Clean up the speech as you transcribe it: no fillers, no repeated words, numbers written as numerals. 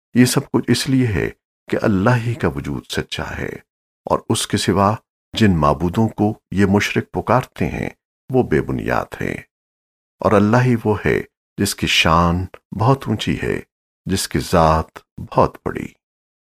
ये सब कुछ इसलिए है कि अल्लाह ही का वजूद सच्चा है और उसके सिवा जिन माबूदों को ये मुशरिक पुकारते हैं वो बेबुनियाद हैं। और अल्लाह ही वो है जिसकी शान बहुत ऊंची है, जिसकी ज़ात बहुत बड़ी।